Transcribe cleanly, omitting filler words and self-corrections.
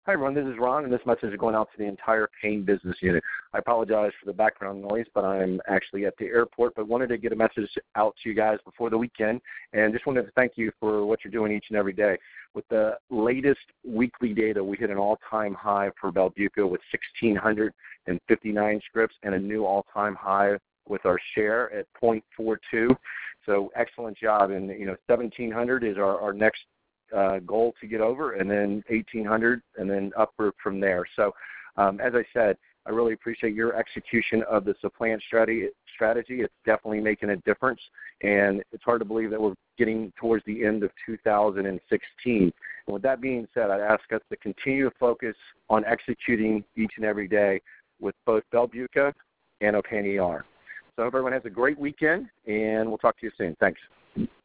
Hi, everyone. This is Ron, and this message is going out to the entire pain business unit. I apologize for the background noise, but I'm actually at the airport, but wanted to get a message out to you guys before the weekend, and just wanted to thank you for what you're doing each and every day. With the latest weekly data, we hit an all-time high for Belbuca with 1,659 scripts and a new all-time high with our share at 0.42. So excellent job. And, 1,700 is our next goal to get over, and then 1,800, and then upward from there. So, as I said, I really appreciate your execution of the supplant strategy. It's definitely making a difference, and it's hard to believe that we're getting towards the end of 2016. And with that being said, I'd ask us to continue to focus on executing each and every day with both Belbuca and Opana ER. So I hope everyone has a great weekend, and we'll talk to you soon. Thanks.